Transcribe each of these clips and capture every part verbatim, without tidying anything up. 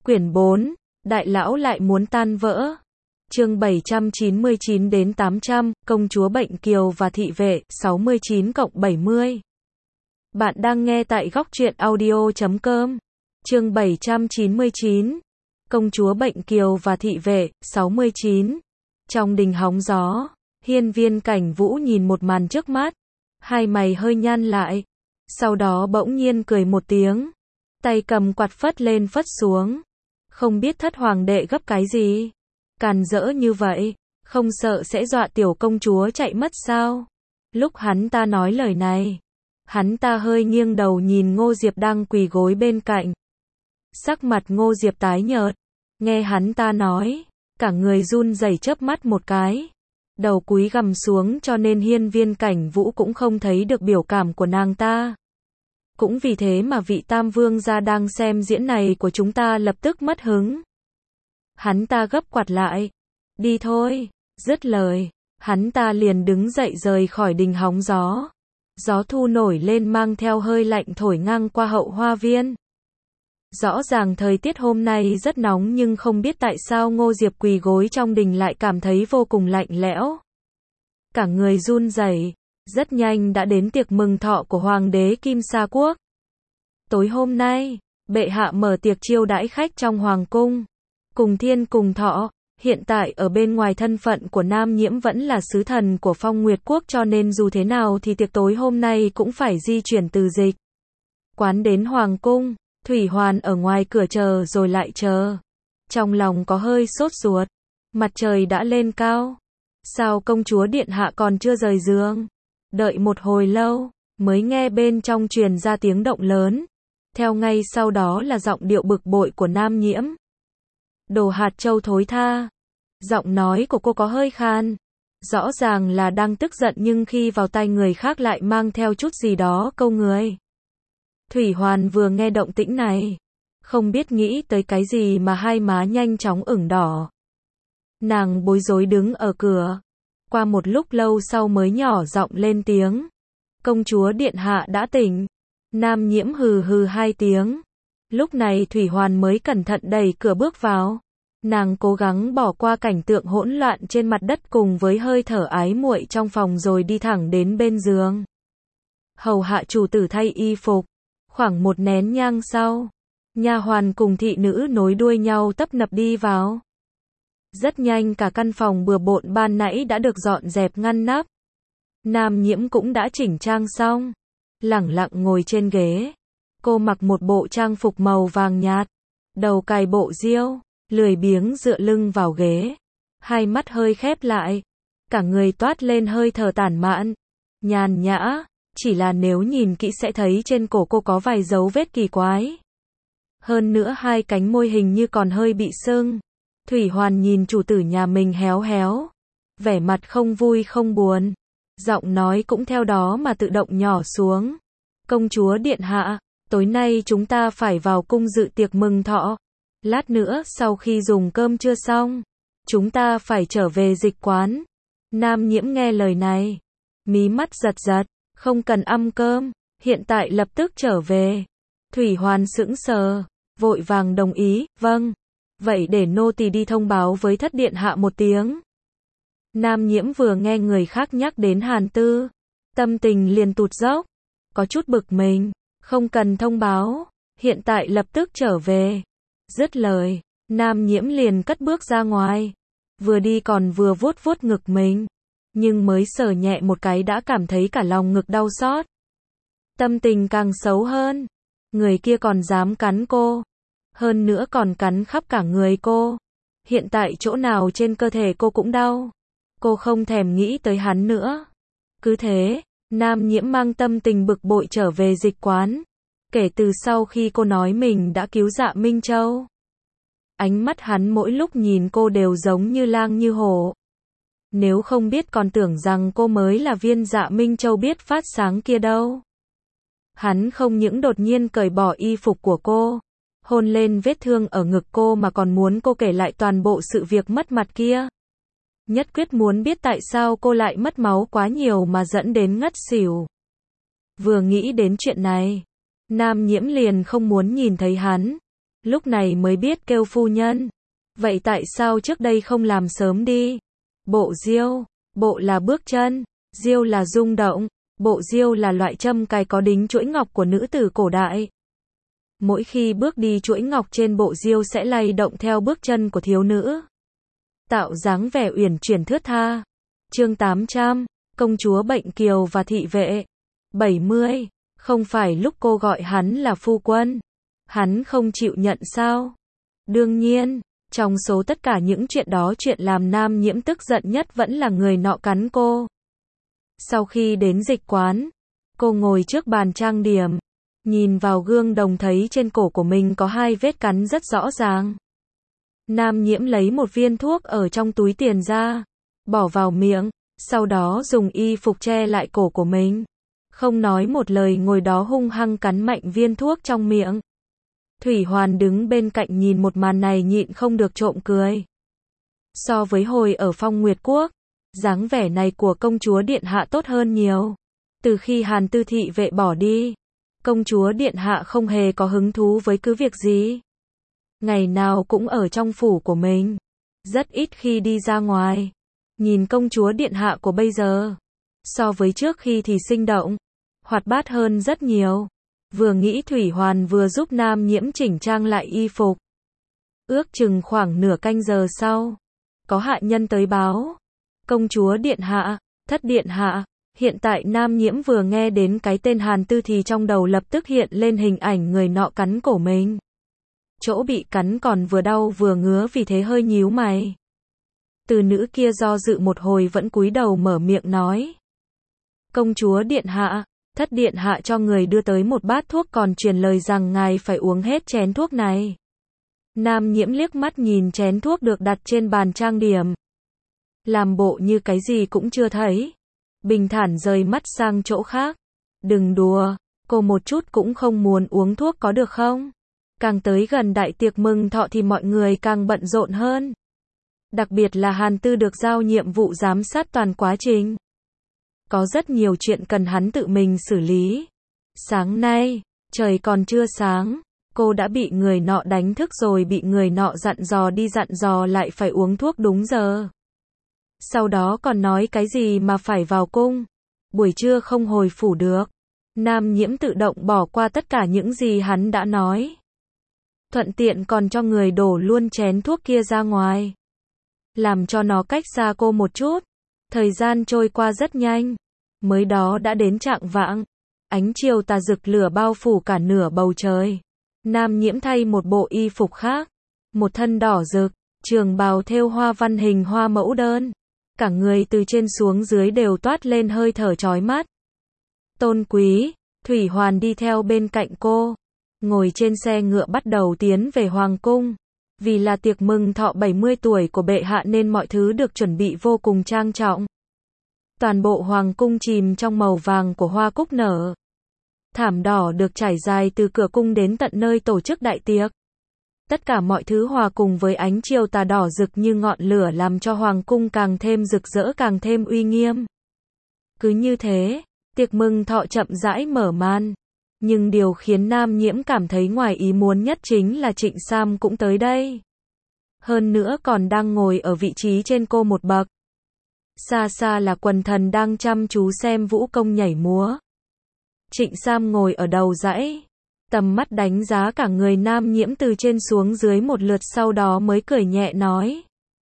Quyển bốn, Đại lão lại muốn tan vỡ. Chương bảy trăm chín mươi chín đến tám trăm, Công chúa Bệnh Kiều và Thị Vệ, sáu mươi chín cộng bảy mươi. Bạn đang nghe tại góc truyện audio chấm com. Chương bảy trăm chín mươi chín. Công chúa Bệnh Kiều và Thị Vệ, sáu mươi chín. Trong đình hóng gió, Hiên Viên Cảnh Vũ nhìn một màn trước mắt, hai mày hơi nhăn lại, sau đó bỗng nhiên cười một tiếng, tay cầm quạt phất lên phất xuống. Không biết thất hoàng đệ gấp cái gì? Càn rỡ như vậy, không sợ sẽ dọa tiểu công chúa chạy mất sao? Lúc hắn ta nói lời này, hắn ta hơi nghiêng đầu nhìn Ngô Diệp đang quỳ gối bên cạnh. Sắc mặt Ngô Diệp tái nhợt, nghe hắn ta nói, cả người run rẩy chớp mắt một cái, đầu cúi gằm xuống, cho nên Hiên Viên Cảnh Vũ cũng không thấy được biểu cảm của nàng ta. Cũng vì thế mà vị Tam Vương gia đang xem diễn này của chúng ta lập tức mất hứng. Hắn ta gấp quạt lại. Đi thôi. Dứt lời, hắn ta liền đứng dậy rời khỏi đình hóng gió. Gió thu nổi lên mang theo hơi lạnh thổi ngang qua hậu hoa viên. Rõ ràng thời tiết hôm nay rất nóng, nhưng không biết tại sao Ngô Diệp quỳ gối trong đình lại cảm thấy vô cùng lạnh lẽo. Cả người run rẩy. Rất nhanh đã đến tiệc mừng thọ của Hoàng đế Kim Sa Quốc. Tối hôm nay, bệ hạ mở tiệc chiêu đãi khách trong hoàng cung. Cùng thiên cùng thọ, hiện tại ở bên ngoài thân phận của Nam Nhiễm vẫn là sứ thần của Phong Nguyệt Quốc, cho nên dù thế nào thì tiệc tối hôm nay cũng phải di chuyển từ dịch quán đến hoàng cung. Thủy Hoàn ở ngoài cửa chờ rồi lại chờ. Trong lòng có hơi sốt ruột. Mặt trời đã lên cao. Sao công chúa điện hạ còn chưa rời giường? Đợi một hồi lâu, mới nghe bên trong truyền ra tiếng động lớn. Theo ngay sau đó là giọng điệu bực bội của Nam Nhiễm. Đồ hạt châu thối tha. Giọng nói của cô có hơi khan. Rõ ràng là đang tức giận, nhưng khi vào tai người khác lại mang theo chút gì đó câu người. Thủy Hoàn vừa nghe động tĩnh này, không biết nghĩ tới cái gì mà hai má nhanh chóng ửng đỏ. Nàng bối rối đứng ở cửa. Qua một lúc lâu sau mới nhỏ giọng lên tiếng. Công chúa điện hạ đã tỉnh. Nam Nhiễm hừ hừ hai tiếng. Lúc này Thủy Hoàn mới cẩn thận đẩy cửa bước vào. Nàng cố gắng bỏ qua cảnh tượng hỗn loạn trên mặt đất cùng với hơi thở ái muội trong phòng, rồi đi thẳng đến bên giường. Hầu hạ chủ tử thay y phục. Khoảng một nén nhang sau, nha hoàn cùng thị nữ nối đuôi nhau tấp nập đi vào. Rất nhanh cả căn phòng bừa bộn ban nãy đã được dọn dẹp ngăn nắp. Nam Nhiễm cũng đã chỉnh trang xong, lẳng lặng ngồi trên ghế. Cô mặc một bộ trang phục màu vàng nhạt, đầu cài bộ diêu, lười biếng dựa lưng vào ghế, hai mắt hơi khép lại, cả người toát lên hơi thở tản mạn, nhàn nhã. Chỉ là nếu nhìn kỹ sẽ thấy trên cổ cô có vài dấu vết kỳ quái. Hơn nữa hai cánh môi hình như còn hơi bị sưng. Thủy Hoàn nhìn chủ tử nhà mình héo héo, vẻ mặt không vui không buồn, giọng nói cũng theo đó mà tự động nhỏ xuống. Công chúa điện hạ, tối nay chúng ta phải vào cung dự tiệc mừng thọ. Lát nữa sau khi dùng cơm trưa xong, chúng ta phải trở về dịch quán. Nam Nhiễm nghe lời này, mí mắt giật giật. Không cần ăn cơm, hiện tại lập tức trở về. Thủy Hoàn sững sờ, vội vàng đồng ý, vâng. Vậy để nô tỳ đi thông báo với thất điện hạ một tiếng. Nam Nhiễm vừa nghe người khác nhắc đến Hàn Tư, tâm tình liền tụt dốc, có chút bực mình. Không cần thông báo, hiện tại lập tức trở về. Dứt lời, Nam Nhiễm liền cất bước ra ngoài, vừa đi còn vừa vuốt vuốt ngực mình. Nhưng mới sờ nhẹ một cái đã cảm thấy cả lòng ngực đau xót. Tâm tình càng xấu hơn. Người kia còn dám cắn cô. Hơn nữa còn cắn khắp cả người cô. Hiện tại chỗ nào trên cơ thể cô cũng đau. Cô không thèm nghĩ tới hắn nữa. Cứ thế, Nam Nhiễm mang tâm tình bực bội trở về dịch quán. Kể từ sau khi cô nói mình đã cứu Dạ Minh Châu, ánh mắt hắn mỗi lúc nhìn cô đều giống như lang như hổ. Nếu không biết còn tưởng rằng cô mới là viên Dạ Minh Châu biết phát sáng kia đâu. Hắn không những đột nhiên cởi bỏ y phục của cô, hôn lên vết thương ở ngực cô, mà còn muốn cô kể lại toàn bộ sự việc mất mặt kia. Nhất quyết muốn biết tại sao cô lại mất máu quá nhiều mà dẫn đến ngất xỉu. Vừa nghĩ đến chuyện này, Nam Nhiễm liền không muốn nhìn thấy hắn. Lúc này mới biết kêu phu nhân. Vậy tại sao trước đây không làm sớm đi? Bộ diêu, bộ là bước chân, diêu là rung động, bộ diêu là loại châm cài có đính chuỗi ngọc của nữ tử cổ đại. Mỗi khi bước đi chuỗi ngọc trên bộ diêu sẽ lay động theo bước chân của thiếu nữ, tạo dáng vẻ uyển chuyển thướt tha. Chương tám trăm, công chúa Bệnh Kiều và thị vệ. bảy mươi, không phải lúc cô gọi hắn là phu quân, hắn không chịu nhận sao? Đương nhiên, trong số tất cả những chuyện đó, chuyện làm Nam Nhiễm tức giận nhất vẫn là người nọ cắn cô. Sau khi đến dịch quán, cô ngồi trước bàn trang điểm, nhìn vào gương đồng thấy trên cổ của mình có hai vết cắn rất rõ ràng. Nam Nhiễm lấy một viên thuốc ở trong túi tiền ra, bỏ vào miệng, sau đó dùng y phục che lại cổ của mình. Không nói một lời ngồi đó hung hăng cắn mạnh viên thuốc trong miệng. Thủy Hoàn đứng bên cạnh nhìn một màn này nhịn không được trộm cười. So với hồi ở Phong Nguyệt Quốc, dáng vẻ này của công chúa điện hạ tốt hơn nhiều. Từ khi Hàn Tư thị vệ bỏ đi, công chúa điện hạ không hề có hứng thú với cứ việc gì. Ngày nào cũng ở trong phủ của mình, rất ít khi đi ra ngoài. Nhìn công chúa điện hạ của bây giờ, so với trước khi thì sinh động, hoạt bát hơn rất nhiều. Vừa nghĩ Thủy Hoàn vừa giúp Nam Nhiễm chỉnh trang lại y phục. Ước chừng khoảng nửa canh giờ sau, có hạ nhân tới báo. Công chúa điện hạ, thất điện hạ. Hiện tại Nam Nhiễm vừa nghe đến cái tên Hàn Tư thì trong đầu lập tức hiện lên hình ảnh người nọ cắn cổ mình. Chỗ bị cắn còn vừa đau vừa ngứa, vì thế hơi nhíu mày. Từ nữ kia do dự một hồi vẫn cúi đầu mở miệng nói. Công chúa điện hạ, thất điện hạ cho người đưa tới một bát thuốc, còn truyền lời rằng ngài phải uống hết chén thuốc này. Nam Nhiễm liếc mắt nhìn chén thuốc được đặt trên bàn trang điểm, làm bộ như cái gì cũng chưa thấy, bình thản rời mắt sang chỗ khác. Đừng đùa, cô một chút cũng không muốn uống thuốc có được không? Càng tới gần đại tiệc mừng thọ thì mọi người càng bận rộn hơn. Đặc biệt là Hàn Tư được giao nhiệm vụ giám sát toàn quá trình. Có rất nhiều chuyện cần hắn tự mình xử lý. Sáng nay, trời còn chưa sáng, cô đã bị người nọ đánh thức rồi, bị người nọ dặn dò đi dặn dò lại phải uống thuốc đúng giờ. Sau đó còn nói cái gì mà phải vào cung, buổi trưa không hồi phủ được. Nam Nhiễm tự động bỏ qua tất cả những gì hắn đã nói, thuận tiện còn cho người đổ luôn chén thuốc kia ra ngoài, làm cho nó cách xa cô một chút. Thời gian trôi qua rất nhanh, mới đó đã đến chạng vạng. Ánh chiều tà rực lửa bao phủ cả nửa bầu trời. Nam Nhiễm thay một bộ y phục khác, một thân đỏ rực, trường bào thêu hoa văn hình hoa mẫu đơn. Cả người từ trên xuống dưới đều toát lên hơi thở chói mắt. Tôn quý, Thủy Hoàn đi theo bên cạnh cô, ngồi trên xe ngựa bắt đầu tiến về hoàng cung. Vì là tiệc mừng thọ bảy mươi tuổi của bệ hạ nên mọi thứ được chuẩn bị vô cùng trang trọng. Toàn bộ hoàng cung chìm trong màu vàng của hoa cúc nở. Thảm đỏ được trải dài từ cửa cung đến tận nơi tổ chức đại tiệc. Tất cả mọi thứ hòa cùng với ánh chiều tà đỏ rực như ngọn lửa, làm cho hoàng cung càng thêm rực rỡ, càng thêm uy nghiêm. Cứ như thế, tiệc mừng thọ chậm rãi mở màn. Nhưng điều khiến Nam Nhiễm cảm thấy ngoài ý muốn nhất chính là Trịnh Sam cũng tới đây. Hơn nữa còn đang ngồi ở vị trí trên cô một bậc. Xa xa là quần thần đang chăm chú xem vũ công nhảy múa. Trịnh Sam ngồi ở đầu dãy, tầm mắt đánh giá cả người Nam Nhiễm từ trên xuống dưới một lượt, sau đó mới cười nhẹ nói.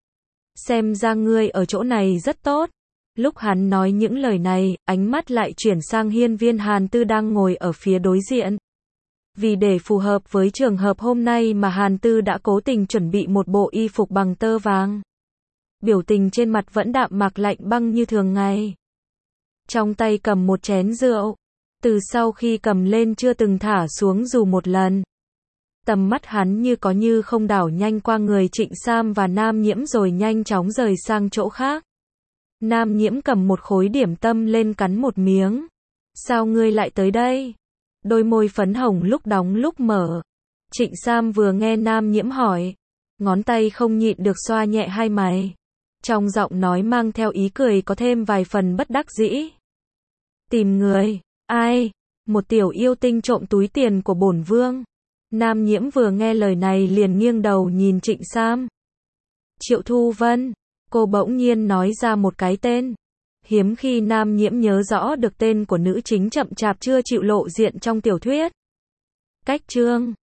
Xem ra ngươi ở chỗ này rất tốt. Lúc hắn nói những lời này, ánh mắt lại chuyển sang hiên viên Hàn Tư đang ngồi ở phía đối diện. Vì để phù hợp với trường hợp hôm nay mà Hàn Tư đã cố tình chuẩn bị một bộ y phục bằng tơ vàng. Biểu tình trên mặt vẫn đạm mạc lạnh băng như thường ngày. Trong tay cầm một chén rượu, từ sau khi cầm lên chưa từng thả xuống dù một lần. Tầm mắt hắn như có như không đảo nhanh qua người Trịnh Sam và Nam Nhiễm rồi nhanh chóng rời sang chỗ khác. Nam Nhiễm cầm một khối điểm tâm lên cắn một miếng. Sao ngươi lại tới đây? Đôi môi phấn hồng lúc đóng lúc mở. Trịnh Sam vừa nghe Nam Nhiễm hỏi, ngón tay không nhịn được xoa nhẹ hai mày. Trong giọng nói mang theo ý cười có thêm vài phần bất đắc dĩ. Tìm người. Ai? Một tiểu yêu tinh trộm túi tiền của bổn vương. Nam Nhiễm vừa nghe lời này liền nghiêng đầu nhìn Trịnh Sam. Triệu Thu Vân. Cô bỗng nhiên nói ra một cái tên. Hiếm khi Nam Nhiễm nhớ rõ được tên của nữ chính chậm chạp chưa chịu lộ diện trong tiểu thuyết. Cách chương